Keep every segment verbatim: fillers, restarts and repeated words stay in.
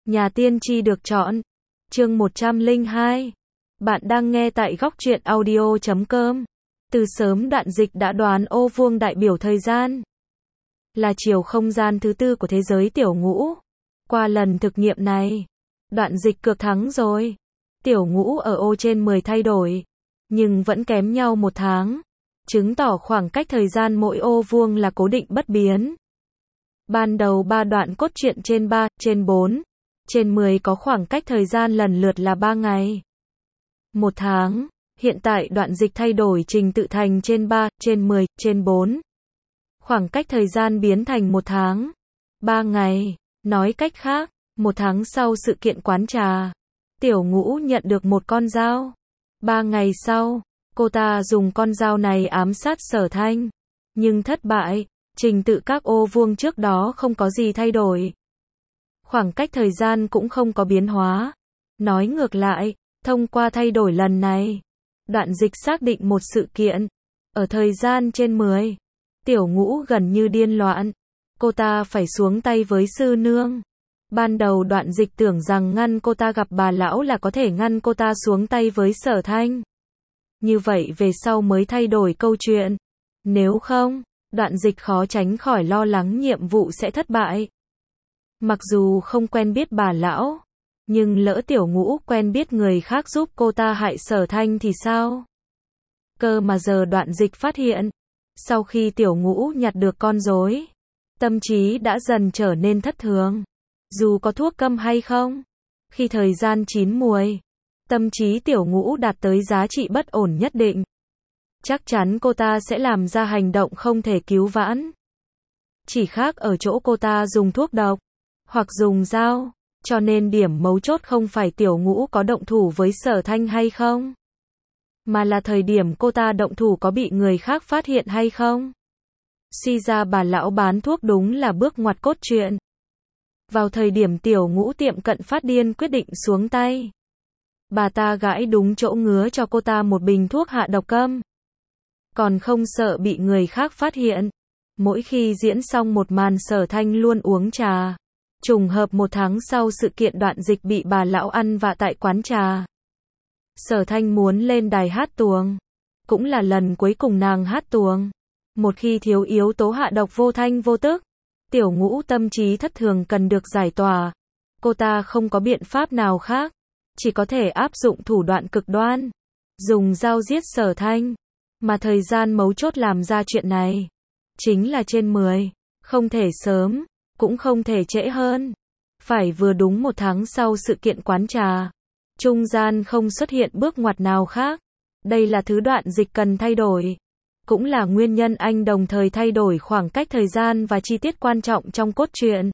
Nhà tiên tri được chọn. Chương một trăm lẻ hai. Bạn đang nghe tại góc truyện audio chấm com. Từ sớm đoạn dịch đã đoán ô vuông đại biểu thời gian, là chiều không gian thứ tư của thế giới tiểu ngũ. Qua lần thực nghiệm này, đoạn dịch cược thắng rồi. Tiểu ngũ ở ô trên mười thay đổi, nhưng vẫn kém nhau một tháng, chứng tỏ khoảng cách thời gian mỗi ô vuông là cố định bất biến. Ban đầu ba đoạn cốt truyện trên ba, trên bốn, trên mười có khoảng cách thời gian lần lượt là ba ngày, một tháng. Hiện tại đoạn dịch thay đổi trình tự thành trên ba, trên mười, trên bốn. Khoảng cách thời gian biến thành một tháng, ba ngày. Nói cách khác, một tháng sau sự kiện quán trà, tiểu ngũ nhận được một con dao. Ba ngày sau, cô ta dùng con dao này ám sát Sở Thanh, nhưng thất bại. Trình tự các ô vuông trước đó không có gì thay đổi, khoảng cách thời gian cũng không có biến hóa. Nói ngược lại, thông qua thay đổi lần này, đoạn dịch xác định một sự kiện. Ở thời gian trên mười, tiểu ngũ gần như điên loạn. Cô ta phải xuống tay với sư nương. Ban đầu đoạn dịch tưởng rằng ngăn cô ta gặp bà lão là có thể ngăn cô ta xuống tay với Sở Thanh. Như vậy về sau mới thay đổi câu chuyện. Nếu không, đoạn dịch khó tránh khỏi lo lắng nhiệm vụ sẽ thất bại. Mặc dù không quen biết bà lão, nhưng lỡ tiểu ngũ quen biết người khác giúp cô ta hại Sở Thanh thì sao? Cơ mà giờ đoạn dịch phát hiện, sau khi tiểu ngũ nhặt được con rối, tâm trí đã dần trở nên thất thường. Dù có thuốc câm hay không, khi thời gian chín muồi, tâm trí tiểu ngũ đạt tới giá trị bất ổn nhất định, chắc chắn cô ta sẽ làm ra hành động không thể cứu vãn. Chỉ khác ở chỗ cô ta dùng thuốc độc, hoặc dùng dao, cho nên điểm mấu chốt không phải tiểu ngũ có động thủ với Sở Thanh hay không, mà là thời điểm cô ta động thủ có bị người khác phát hiện hay không. Suy ra bà lão bán thuốc đúng là bước ngoặt cốt truyện. Vào thời điểm tiểu ngũ tiệm cận phát điên quyết định xuống tay, bà ta gãi đúng chỗ ngứa cho cô ta một bình thuốc hạ độc câm. Còn không sợ bị người khác phát hiện. Mỗi khi diễn xong một màn Sở Thanh luôn uống trà. Trùng hợp một tháng sau sự kiện đoạn dịch bị bà lão ăn vạ tại quán trà, Sở Thanh muốn lên đài hát tuồng. Cũng là lần cuối cùng nàng hát tuồng. Một khi thiếu yếu tố hạ độc vô thanh vô tức, tiểu ngũ tâm trí thất thường cần được giải tỏa. Cô ta không có biện pháp nào khác, chỉ có thể áp dụng thủ đoạn cực đoan, dùng dao giết Sở Thanh. Mà thời gian mấu chốt làm ra chuyện này chính là trên mười, không thể sớm, cũng không thể trễ hơn. Phải vừa đúng một tháng sau sự kiện quán trà. Trung gian không xuất hiện bước ngoặt nào khác. Đây là thứ đoạn dịch cần thay đổi. Cũng là nguyên nhân anh đồng thời thay đổi khoảng cách thời gian và chi tiết quan trọng trong cốt truyện.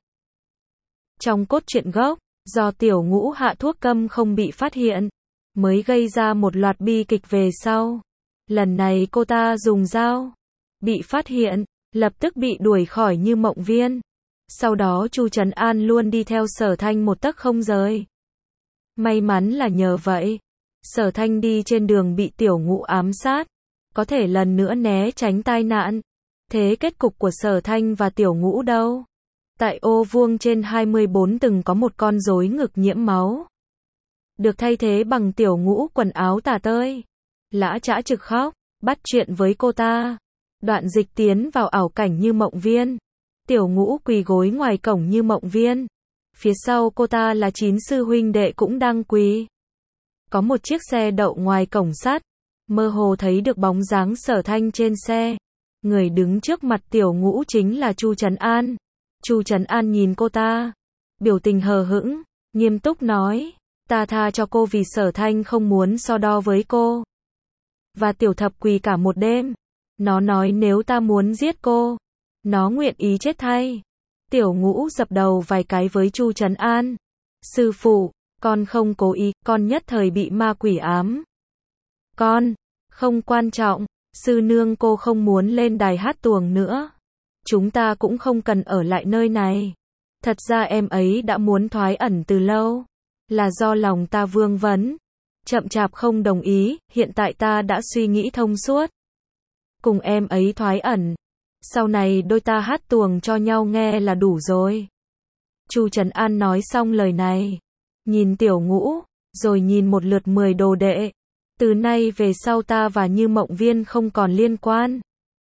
Trong cốt truyện gốc, do tiểu ngũ hạ thuốc câm không bị phát hiện, mới gây ra một loạt bi kịch về sau. Lần này cô ta dùng dao, bị phát hiện, lập tức bị đuổi khỏi Như Mộng Viên. Sau đó Chu Trấn An luôn đi theo Sở Thanh một tấc không rời. May mắn là nhờ vậy, Sở Thanh đi trên đường bị tiểu ngũ ám sát, có thể lần nữa né tránh tai nạn. Thế kết cục của Sở Thanh và tiểu ngũ đâu? Tại ô vuông trên hai mươi bốn từng có một con rối ngực nhiễm máu, được thay thế bằng tiểu ngũ quần áo tả tơi. Lã Trã trực khóc, bắt chuyện với cô ta. Đoạn dịch tiến vào ảo cảnh Như Mộng Viên. Tiểu ngũ quỳ gối ngoài cổng Như Mộng Viên. Phía sau cô ta là chín sư huynh đệ cũng đang quỳ. Có một chiếc xe đậu ngoài cổng sắt. Mơ hồ thấy được bóng dáng Sở Thanh trên xe. Người đứng trước mặt tiểu ngũ chính là Chu Trấn An. Chu Trấn An nhìn cô ta, biểu tình hờ hững, nghiêm túc nói, ta tha cho cô vì Sở Thanh không muốn so đo với cô. Và tiểu thập quỳ cả một đêm. Nó nói nếu ta muốn giết cô, nó nguyện ý chết thay. Tiểu ngũ dập đầu vài cái với Chu Trấn An. Sư phụ, con không cố ý, con nhất thời bị ma quỷ ám. Con, không quan trọng, sư nương cô không muốn lên đài hát tuồng nữa. Chúng ta cũng không cần ở lại nơi này. Thật ra em ấy đã muốn thoái ẩn từ lâu. Là do lòng ta vương vấn, chậm chạp không đồng ý, hiện tại ta đã suy nghĩ thông suốt. Cùng em ấy thoái ẩn. Sau này đôi ta hát tuồng cho nhau nghe là đủ rồi. Chu Trấn An nói xong lời này, nhìn Tiểu Ngũ, rồi nhìn một lượt mười đồ đệ. Từ nay về sau ta và Như Mộng Viên không còn liên quan.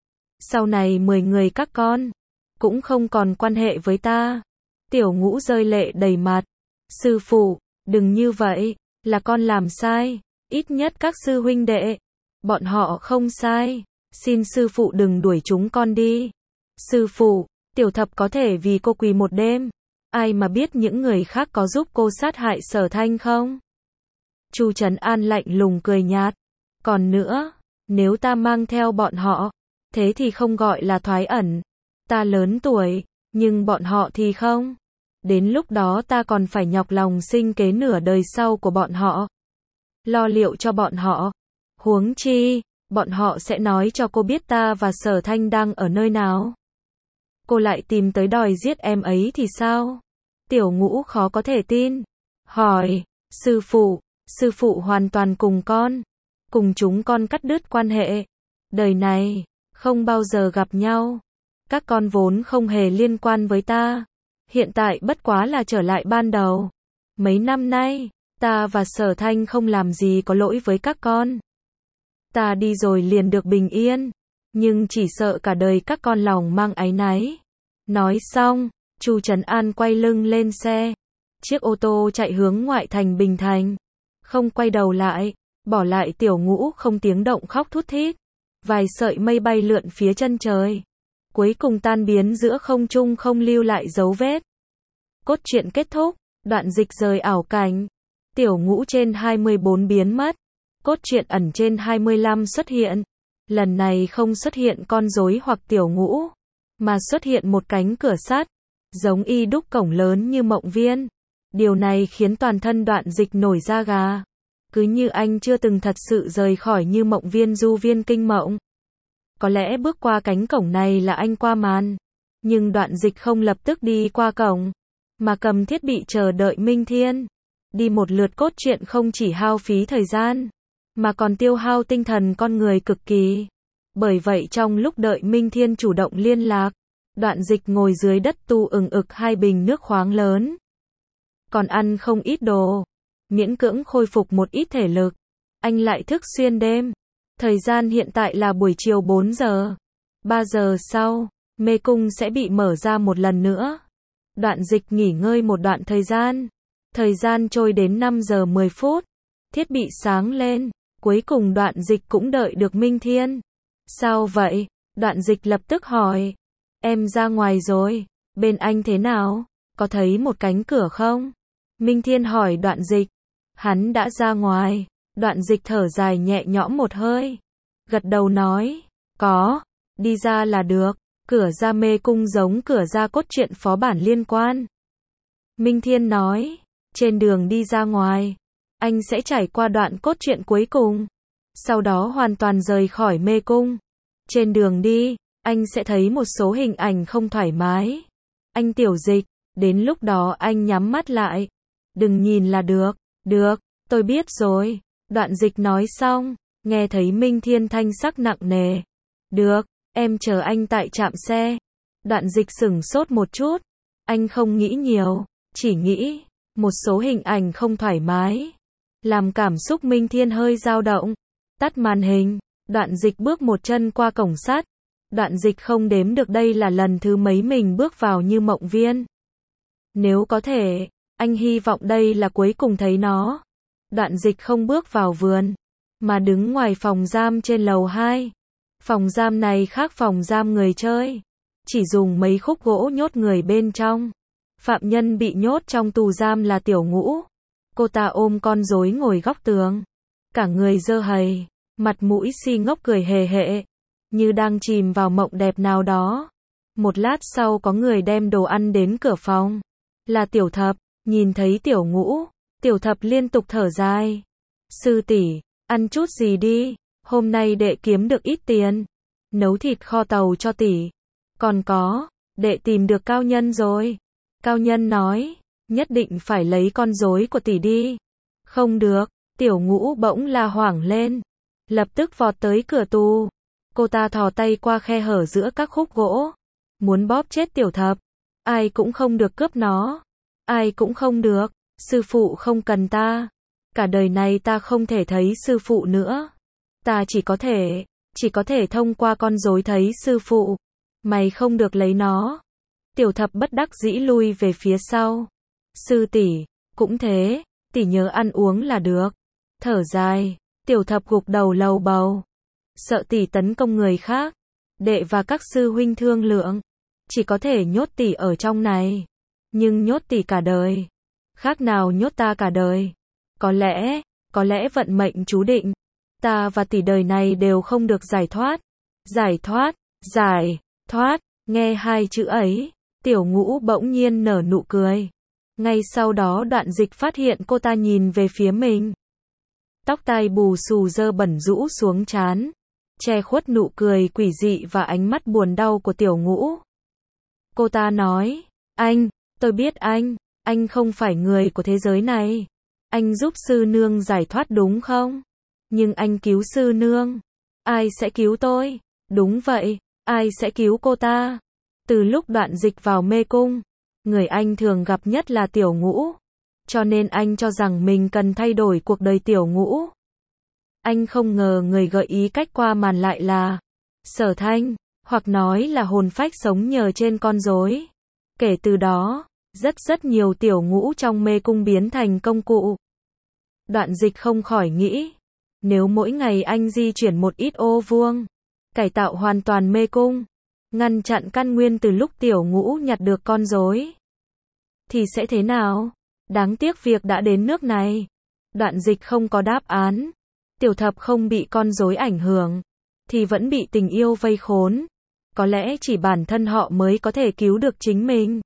Sau này mười người các con, cũng không còn quan hệ với ta. Tiểu Ngũ rơi lệ đầy mặt. Sư phụ, đừng như vậy, là con làm sai. Ít nhất các sư huynh đệ, bọn họ không sai. Xin sư phụ đừng đuổi chúng con đi. Sư phụ, Tiểu Thập có thể vì cô quỳ một đêm. Ai mà biết những người khác có giúp cô sát hại Sở Thanh không? Chu Trấn An lạnh lùng cười nhạt. Còn nữa, nếu ta mang theo bọn họ, thế thì không gọi là thoái ẩn. Ta lớn tuổi, nhưng bọn họ thì không. Đến lúc đó ta còn phải nhọc lòng sinh kế nửa đời sau của bọn họ. Lo liệu cho bọn họ. Huống chi, bọn họ sẽ nói cho cô biết ta và Sở Thanh đang ở nơi nào. Cô lại tìm tới đòi giết em ấy thì sao? Tiểu Ngũ khó có thể tin. Hỏi, sư phụ, sư phụ hoàn toàn cùng con. Cùng chúng con cắt đứt quan hệ. Đời này, không bao giờ gặp nhau. Các con vốn không hề liên quan với ta. Hiện tại bất quá là trở lại ban đầu. Mấy năm nay, ta và Sở Thanh không làm gì có lỗi với các con. Ta đi rồi liền được bình yên. Nhưng chỉ sợ cả đời các con lòng mang áy náy. Nói xong, Chu Trấn An quay lưng lên xe. Chiếc ô tô chạy hướng ngoại thành Bình Thành. Không quay đầu lại, bỏ lại Tiểu Ngũ không tiếng động khóc thút thít. Vài sợi mây bay lượn phía chân trời. Cuối cùng tan biến giữa không trung không lưu lại dấu vết. Cốt truyện kết thúc, đoạn dịch rời ảo cảnh. Tiểu Ngũ trên hai mươi bốn biến mất. Cốt truyện ẩn trên hai mươi lăm xuất hiện. Lần này không xuất hiện con rối hoặc Tiểu Ngũ, mà xuất hiện một cánh cửa sắt, giống y đúc cổng lớn Như Mộng Viên. Điều này khiến toàn thân đoạn dịch nổi da gà. Cứ như anh chưa từng thật sự rời khỏi Như Mộng Viên du viên kinh mộng. Có lẽ bước qua cánh cổng này là anh qua màn. Nhưng đoạn dịch không lập tức đi qua cổng, mà cầm thiết bị chờ đợi Minh Thiên. Đi một lượt cốt truyện không chỉ hao phí thời gian, mà còn tiêu hao tinh thần con người cực kỳ. Bởi vậy trong lúc đợi Minh Thiên chủ động liên lạc, đoạn dịch ngồi dưới đất tu ừng ực hai bình nước khoáng lớn. Còn ăn không ít đồ, miễn cưỡng khôi phục một ít thể lực. Anh lại thức xuyên đêm. Thời gian hiện tại là buổi chiều bốn giờ. ba giờ sau, mê cung sẽ bị mở ra một lần nữa. Đoạn dịch nghỉ ngơi một đoạn thời gian. Thời gian trôi đến năm giờ mười phút. Thiết bị sáng lên. Cuối cùng đoạn dịch cũng đợi được Minh Thiên. Sao vậy? Đoạn dịch lập tức hỏi. Em ra ngoài rồi. Bên anh thế nào? Có thấy một cánh cửa không? Minh Thiên hỏi đoạn dịch. Hắn đã ra ngoài. Đoạn dịch thở dài nhẹ nhõm một hơi. Gật đầu nói. Có. Đi ra là được. Cửa ra mê cung giống cửa ra cốt truyện phó bản liên quan. Minh Thiên nói. Trên đường đi ra ngoài, anh sẽ trải qua đoạn cốt truyện cuối cùng. Sau đó hoàn toàn rời khỏi mê cung. Trên đường đi, anh sẽ thấy một số hình ảnh không thoải mái. Anh tiểu dịch, đến lúc đó anh nhắm mắt lại. Đừng nhìn là được. Được, tôi biết rồi. Đoạn dịch nói xong, nghe thấy Minh Thiên thanh sắc nặng nề. Được, em chờ anh tại trạm xe. Đoạn dịch sửng sốt một chút. Anh không nghĩ nhiều, chỉ nghĩ một số hình ảnh không thoải mái, làm cảm xúc Minh Thiên hơi dao động. Tắt màn hình, đoạn dịch bước một chân qua cổng sắt. Đoạn dịch không đếm được đây là lần thứ mấy mình bước vào Như Mộng Viên. Nếu có thể, anh hy vọng đây là cuối cùng thấy nó. Đoạn dịch không bước vào vườn, mà đứng ngoài phòng giam trên lầu hai. Phòng giam này khác phòng giam người chơi, chỉ dùng mấy khúc gỗ nhốt người bên trong. Phạm nhân bị nhốt trong tù giam là Tiểu Ngũ. Cô ta ôm con rối ngồi góc tường, cả người dơ hầy, mặt mũi si ngốc cười hề hệ, như đang chìm vào mộng đẹp nào đó. Một lát sau có người đem đồ ăn đến cửa phòng. Là Tiểu Thập. Nhìn thấy Tiểu Ngũ, Tiểu Thập liên tục thở dài. Sư tỷ, ăn chút gì đi, hôm nay đệ kiếm được ít tiền. Nấu thịt kho tàu cho tỷ. Còn có, đệ tìm được cao nhân rồi. Cao nhân nói, nhất định phải lấy con rối của tỷ đi. Không được. Tiểu Ngũ bỗng la hoảng lên, lập tức vọt tới cửa tù. Cô ta thò tay qua khe hở giữa các khúc gỗ, muốn bóp chết Tiểu Thập. Ai cũng không được cướp nó. Ai cũng không được, sư phụ không cần ta. Cả đời này ta không thể thấy sư phụ nữa. Ta chỉ có thể, chỉ có thể thông qua con rối thấy sư phụ. Mày không được lấy nó. Tiểu thập bất đắc dĩ lui về phía sau. Sư tỷ, cũng thế, tỷ nhớ ăn uống là được. Thở dài, tiểu thập gục đầu lầu bầu. Sợ tỷ tấn công người khác. Đệ và các sư huynh thương lượng. Chỉ có thể nhốt tỷ ở trong này. Nhưng nhốt tỷ cả đời. Khác nào nhốt ta cả đời. Có lẽ, có lẽ vận mệnh chú định. Ta và tỷ đời này đều không được giải thoát. Giải thoát, giải, thoát, nghe hai chữ ấy. Tiểu Ngũ bỗng nhiên nở nụ cười. Ngay sau đó Đoạn Dịch phát hiện cô ta nhìn về phía mình. Tóc tai bù xù dơ bẩn rũ xuống trán. Che khuất nụ cười quỷ dị và ánh mắt buồn đau của Tiểu Ngũ. Cô ta nói, anh, tôi biết anh, anh không phải người của thế giới này. Anh giúp sư nương giải thoát đúng không? Nhưng anh cứu sư nương. Ai sẽ cứu tôi? Đúng vậy, ai sẽ cứu cô ta? Từ lúc Đoạn Dịch vào mê cung, người anh thường gặp nhất là Tiểu Ngũ. Cho nên anh cho rằng mình cần thay đổi cuộc đời Tiểu Ngũ. Anh không ngờ người gợi ý cách qua màn lại là Sở Thanh, hoặc nói là hồn phách sống nhờ trên con rối. Kể từ đó, rất rất nhiều Tiểu Ngũ trong mê cung biến thành công cụ. Đoạn Dịch không khỏi nghĩ, nếu mỗi ngày anh di chuyển một ít ô vuông, cải tạo hoàn toàn mê cung, ngăn chặn căn nguyên từ lúc Tiểu Ngũ nhặt được con rối, thì sẽ thế nào? Đáng tiếc việc đã đến nước này. Đoạn Dịch không có đáp án. Tiểu thập không bị con rối ảnh hưởng, thì vẫn bị tình yêu vây khốn. Có lẽ chỉ bản thân họ mới có thể cứu được chính mình.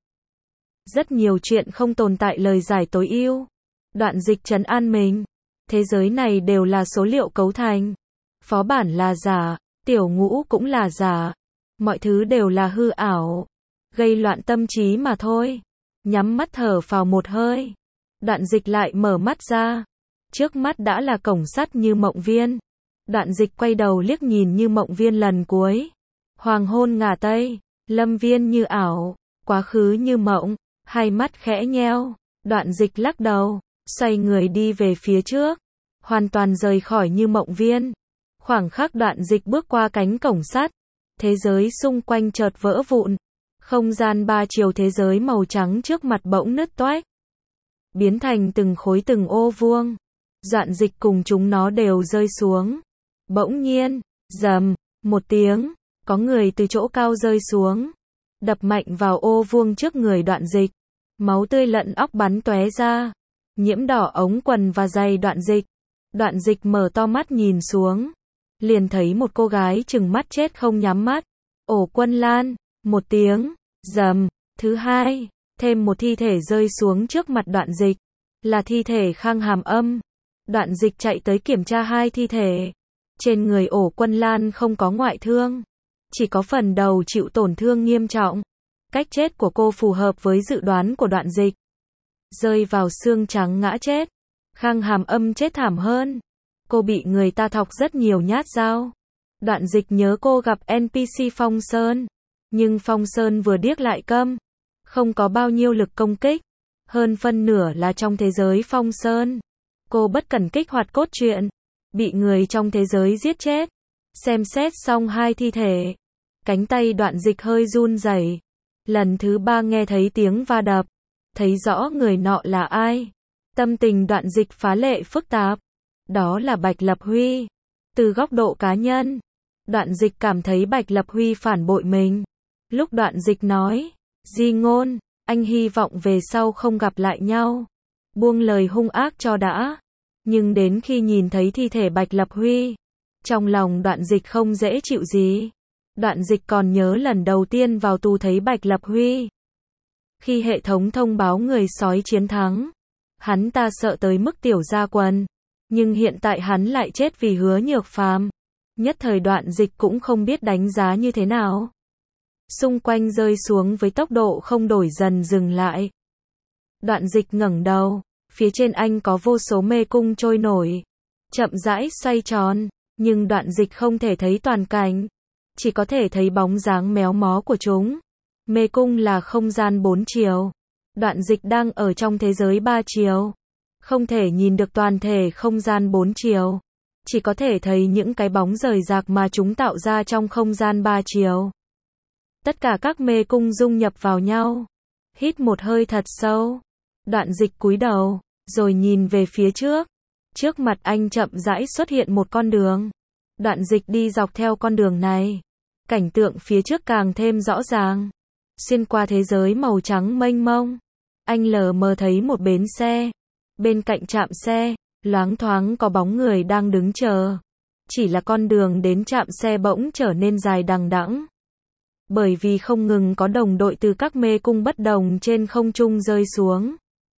Rất nhiều chuyện không tồn tại lời giải tối ưu. Đoạn Dịch trấn an mình. Thế giới này đều là số liệu cấu thành. Phó bản là giả, Tiểu Ngũ cũng là giả. Mọi thứ đều là hư ảo. Gây loạn tâm trí mà thôi. Nhắm mắt thở phào một hơi. Đoạn Dịch lại mở mắt ra. Trước mắt đã là cổng sắt Như Mộng Viên. Đoạn Dịch quay đầu liếc nhìn Như Mộng Viên lần cuối. Hoàng hôn ngả tây, lâm viên như ảo, quá khứ như mộng, hai mắt khẽ nheo. Đoạn Dịch lắc đầu, xoay người đi về phía trước, hoàn toàn rời khỏi Như Mộng Viên. Khoảng khắc Đoạn Dịch bước qua cánh cổng sắt, thế giới xung quanh chợt vỡ vụn. Không gian ba chiều thế giới màu trắng trước mặt bỗng nứt toách, biến thành từng khối từng ô vuông. Đoạn Dịch cùng chúng nó đều rơi xuống. Bỗng nhiên, rầm, một tiếng, có người từ chỗ cao rơi xuống, đập mạnh vào ô vuông trước người Đoạn Dịch. Máu tươi lẫn óc bắn tóe ra, nhiễm đỏ ống quần và giày Đoạn Dịch. Đoạn Dịch mở to mắt nhìn xuống, liền thấy một cô gái trừng mắt chết không nhắm mắt. Ổ Quân Lan, một tiếng, rầm, thứ hai, thêm một thi thể rơi xuống trước mặt Đoạn Dịch, là thi thể Khang Hàm Âm. Đoạn Dịch chạy tới kiểm tra hai thi thể. Trên người Ổ Quân Lan không có ngoại thương, chỉ có phần đầu chịu tổn thương nghiêm trọng. Cách chết của cô phù hợp với dự đoán của Đoạn Dịch. Rơi vào xương trắng ngã chết. Khang Hàm Âm chết thảm hơn. Cô bị người ta thọc rất nhiều nhát dao. Đoạn Dịch nhớ cô gặp en pê xê Phong Sơn. Nhưng Phong Sơn vừa điếc lại câm, không có bao nhiêu lực công kích. Hơn phân nửa là trong thế giới Phong Sơn. Cô bất cẩn kích hoạt cốt truyện, bị người trong thế giới giết chết. Xem xét xong hai thi thể, cánh tay Đoạn Dịch hơi run rẩy. Lần thứ ba nghe thấy tiếng va đập, thấy rõ người nọ là ai. Tâm tình Đoạn Dịch phá lệ phức tạp. Đó là Bạch Lập Huy. Từ góc độ cá nhân, Đoạn Dịch cảm thấy Bạch Lập Huy phản bội mình. Lúc Đoạn Dịch nói, Di Ngôn, anh hy vọng về sau không gặp lại nhau. Buông lời hung ác cho đã. Nhưng đến khi nhìn thấy thi thể Bạch Lập Huy, trong lòng Đoạn Dịch không dễ chịu gì. Đoạn Dịch còn nhớ lần đầu tiên vào tù thấy Bạch Lập Huy. Khi hệ thống thông báo người sói chiến thắng, hắn ta sợ tới mức tiểu ra quần. Nhưng hiện tại hắn lại chết vì Hứa Nhược Phàm. Nhất thời Đoạn Dịch cũng không biết đánh giá như thế nào. Xung quanh rơi xuống với tốc độ không đổi dần dừng lại. Đoạn Dịch ngẩng đầu, phía trên anh có vô số mê cung trôi nổi, chậm rãi xoay tròn, nhưng Đoạn Dịch không thể thấy toàn cảnh, chỉ có thể thấy bóng dáng méo mó của chúng. Mê cung là không gian bốn chiều, Đoạn dịch đang ở trong thế giới ba chiều. Không thể nhìn được toàn thể không gian bốn chiều. Chỉ có thể thấy những cái bóng rời rạc mà chúng tạo ra trong không gian ba chiều. Tất cả các mê cung dung nhập vào nhau. Hít một hơi thật sâu. Đoạn dịch cúi đầu, rồi nhìn về phía trước. Trước mặt anh chậm rãi xuất hiện một con đường. Đoạn dịch đi dọc theo con đường này. Cảnh tượng phía trước càng thêm rõ ràng. Xuyên qua thế giới màu trắng mênh mông. Anh lờ mờ thấy một bến xe. Bên cạnh trạm xe, loáng thoáng có bóng người đang đứng chờ. Chỉ là con đường đến trạm xe bỗng trở nên dài đằng đẵng. Bởi vì không ngừng có đồng đội từ các mê cung bất đồng trên không trung rơi xuống.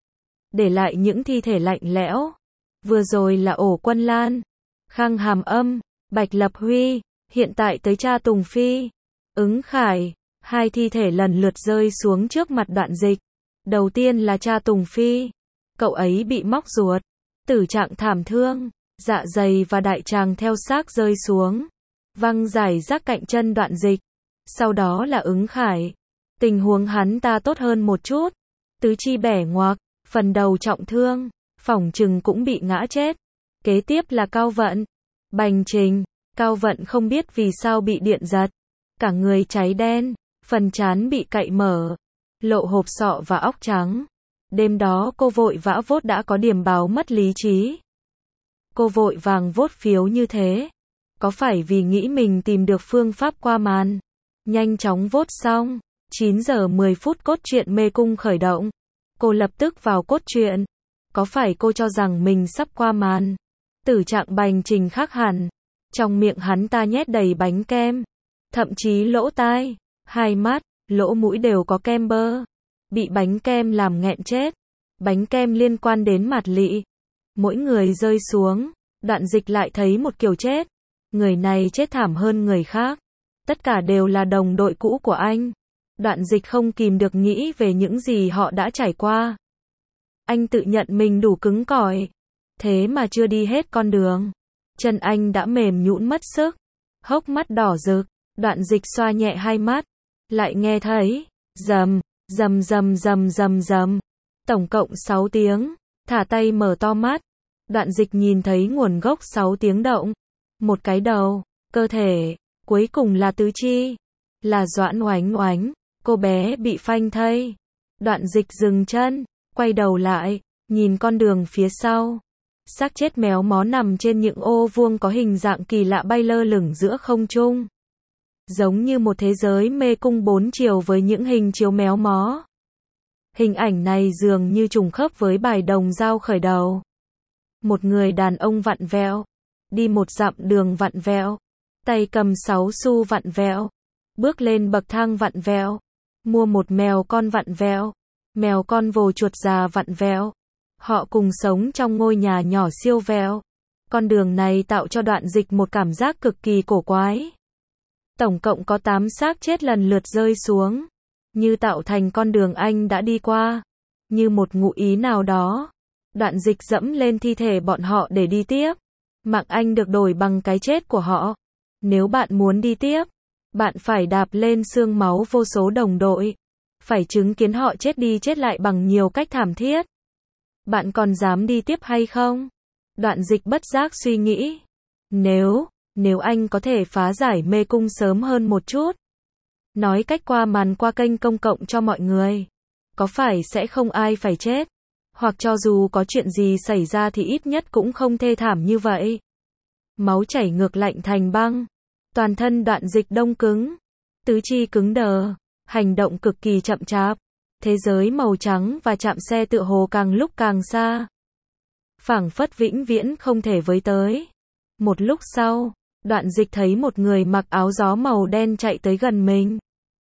Để lại những thi thể lạnh lẽo. Vừa rồi là Ổ Quân Lan, Khang Hàm Âm, Bạch Lập Huy, hiện tại tới cha Tùng Phi, Ứng Khải. Hai thi thể lần lượt rơi xuống trước mặt đoạn dịch. Đầu tiên là cha Tùng Phi. Cậu ấy bị móc ruột, tử trạng thảm thương, dạ dày và đại tràng theo xác rơi xuống, văng rải rác cạnh chân đoạn dịch. Sau đó là Ứng Khải. Tình huống hắn ta tốt hơn một chút. Tứ chi bẻ ngoạc, phần đầu trọng thương, phỏng chừng cũng bị ngã chết. Kế tiếp là Cao Vận, Bành Trình. Cao Vận không biết vì sao bị điện giật. Cả người cháy đen, phần trán bị cạy mở, lộ hộp sọ và óc trắng. Đêm đó cô vội vã vốt đã có điểm báo mất lý trí. Cô vội vàng vốt phiếu như thế. Có phải vì nghĩ mình tìm được phương pháp qua màn? Nhanh chóng vốt xong. chín giờ mười phút cốt truyện mê cung khởi động. Cô lập tức vào cốt truyện. Có phải cô cho rằng mình sắp qua màn? Tử trạng Bành Trình khác hẳn. Trong miệng hắn ta nhét đầy bánh kem. Thậm chí lỗ tai, hai mắt, lỗ mũi đều có kem bơ. Bị bánh kem làm nghẹn chết. Bánh kem liên quan đến mạt lị. Mỗi người rơi xuống, đoạn dịch lại thấy một kiểu chết. Người này chết thảm hơn người khác. Tất cả đều là đồng đội cũ của anh. Đoạn dịch không kìm được nghĩ về những gì họ đã trải qua. Anh tự nhận mình đủ cứng cỏi. Thế mà chưa đi hết con đường. Chân anh đã mềm nhũn mất sức. Hốc mắt đỏ rực. Đoạn dịch xoa nhẹ hai mắt. Lại nghe thấy. Rầm, rầm rầm rầm rầm rầm. Tổng cộng sáu tiếng. Thả tay mở to mắt. Đoạn dịch nhìn thấy nguồn gốc sáu tiếng động. Một cái đầu, cơ thể, cuối cùng là tứ chi. Là Doãn Oánh Oánh. Cô bé bị phanh thây. Đoạn dịch dừng chân, quay đầu lại, nhìn con đường phía sau. Xác chết méo mó nằm trên những ô vuông có hình dạng kỳ lạ bay lơ lửng giữa không trung. Giống như một thế giới mê cung bốn chiều với những hình chiếu méo mó. Hình ảnh này dường như trùng khớp với bài đồng dao khởi đầu. Một người đàn ông vặn vẹo, đi một dặm đường vặn vẹo, tay cầm sáu xu vặn vẹo, bước lên bậc thang vặn vẹo, mua một mèo con vặn vẹo, mèo con vồ chuột già vặn vẹo. Họ cùng sống trong ngôi nhà nhỏ siêu vẹo. Con đường này tạo cho đoạn dịch một cảm giác cực kỳ cổ quái. Tổng cộng có tám xác chết lần lượt rơi xuống, như tạo thành con đường anh đã đi qua. Như một ngụ ý nào đó, đoạn dịch dẫm lên thi thể bọn họ để đi tiếp. Mạng anh được đổi bằng cái chết của họ. Nếu bạn muốn đi tiếp, bạn phải đạp lên xương máu vô số đồng đội. Phải chứng kiến họ chết đi chết lại bằng nhiều cách thảm thiết. Bạn còn dám đi tiếp hay không? Đoạn dịch bất giác suy nghĩ. Nếu, nếu anh có thể phá giải mê cung sớm hơn một chút. Nói cách qua màn qua kênh công cộng cho mọi người. Có phải sẽ không ai phải chết? Hoặc cho dù có chuyện gì xảy ra thì ít nhất cũng không thê thảm như vậy. Máu chảy ngược lạnh thành băng. Toàn thân đoạn dịch đông cứng. Tứ chi cứng đờ. Hành động cực kỳ chậm chạp. Thế giới màu trắng và trạm xe tựa hồ càng lúc càng xa. Phảng phất vĩnh viễn không thể với tới. Một lúc sau, đoạn dịch thấy một người mặc áo gió màu đen chạy tới gần mình.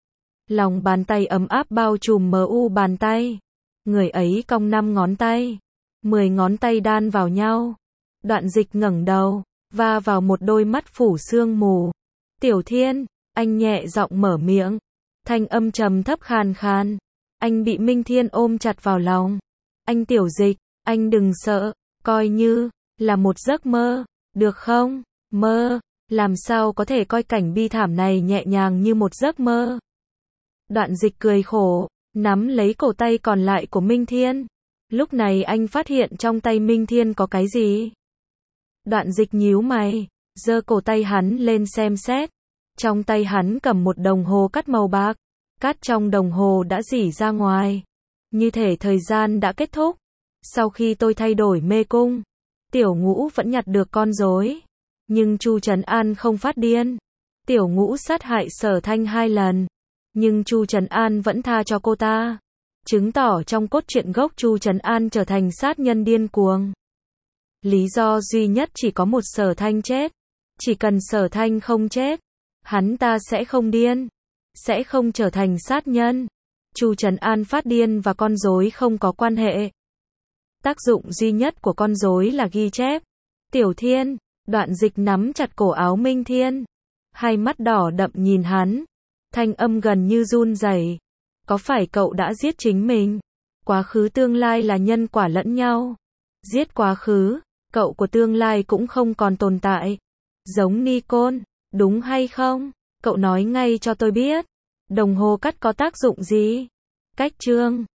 Lòng bàn tay ấm áp bao trùm mờ u bàn tay. Người ấy cong năm ngón tay. Mười ngón tay đan vào nhau. Đoạn dịch ngẩng đầu, va vào một đôi mắt phủ sương mù. Tiểu Thiên, anh nhẹ giọng mở miệng. Thanh âm trầm thấp khàn khàn. Anh bị Minh Thiên ôm chặt vào lòng. Anh Tiểu Dịch, anh đừng sợ, coi như là một giấc mơ, được không? Mơ, làm sao có thể coi cảnh bi thảm này nhẹ nhàng như một giấc mơ? Đoạn dịch cười khổ, nắm lấy cổ tay còn lại của Minh Thiên. Lúc này anh phát hiện trong tay Minh Thiên có cái gì. Đoạn Dịch nhíu mày, giơ cổ tay hắn lên xem xét. Trong tay hắn cầm một đồng hồ cát màu bạc. Cát trong đồng hồ đã rỉ ra ngoài. Như thể thời gian đã kết thúc. Sau khi tôi thay đổi mê cung, Tiểu Ngũ vẫn nhặt được con rối. Nhưng Chu Trấn An không phát điên. Tiểu Ngũ sát hại Sở Thanh hai lần. Nhưng Chu Trấn An vẫn tha cho cô ta. Chứng tỏ trong cốt truyện gốc Chu Trấn An trở thành sát nhân điên cuồng. Lý do duy nhất chỉ có một, Sở Thanh chết. Chỉ cần Sở Thanh không chết, hắn ta sẽ không điên. Sẽ không trở thành sát nhân. Chu Trấn An phát điên và con rối không có quan hệ. Tác dụng duy nhất của con rối là ghi chép. Tiểu Thiên, Đoạn Dịch nắm chặt cổ áo Minh Thiên. Hai mắt đỏ đậm nhìn hắn. Thanh âm gần như run rẩy. Có phải cậu đã giết chính mình? Quá khứ tương lai là nhân quả lẫn nhau. Giết quá khứ, cậu của tương lai cũng không còn tồn tại. Giống Nikon, đúng hay không? Cậu nói ngay cho tôi biết. Đồng hồ cát có tác dụng gì? Cách chương